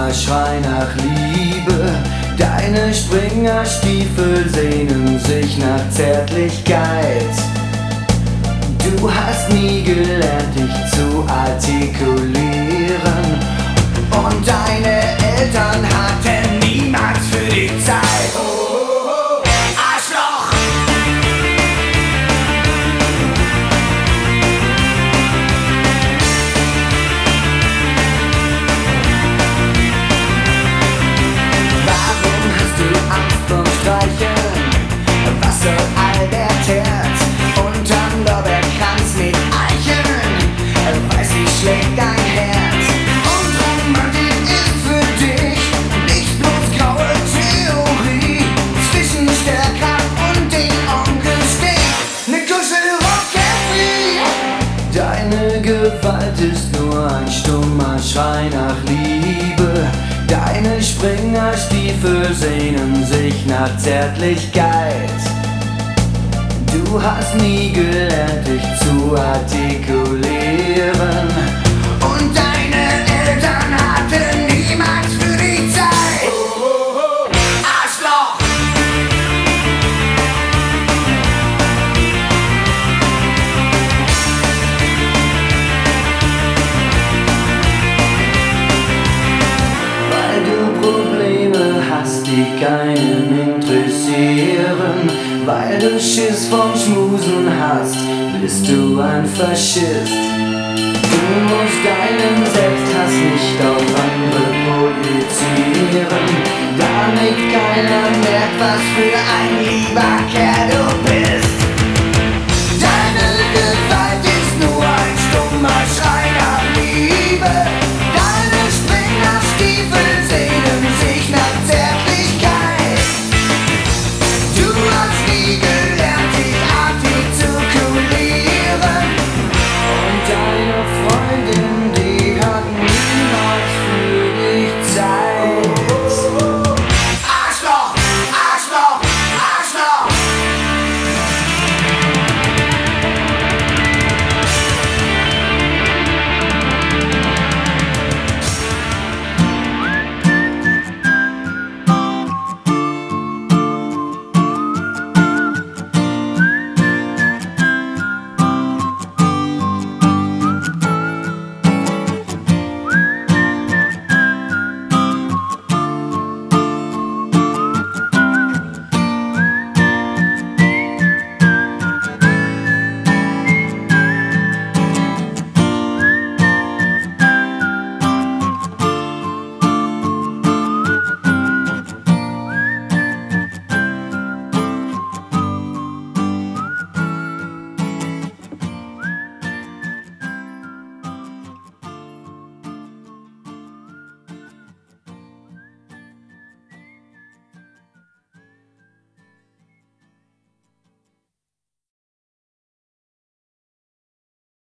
Schrei nach Liebe. Deine Springerstiefel sehnen sich nach Zärtlichkeit. Du hast nie gelernt, dich zu artikulieren. Und deine Eltern hatten niemals für dich Zeit. Arschloch! Warum hast du Angst vom Streicheln? Was soll all der Terz? Unterm Lorbeerkranz mit Eicheln, weiß ich, schlägt dein Herz. Und Romantik ist für dich nicht bloß graue Theorie. Zwischen Stärkraft und den Onkel steht ne Kuschel-Rock-Free. Deine Gewalt ist nur ein stummer Schrei nach Liebe. Deine Springerstiefel sehnen sich nach Zärtlichkeit. Du hast nie gelernt, dich zu artikulieren. Und deine Eltern hatten niemals für dich Zeit. Arschloch! Weil du Probleme hast, die keinen interessieren. Weil du Schiss vom Schmusen hast, bist du ein Faschist. Du musst deinen Selbsthass nicht auf andere projizieren, damit keiner merkt, was für ein lieber Kerl du bist.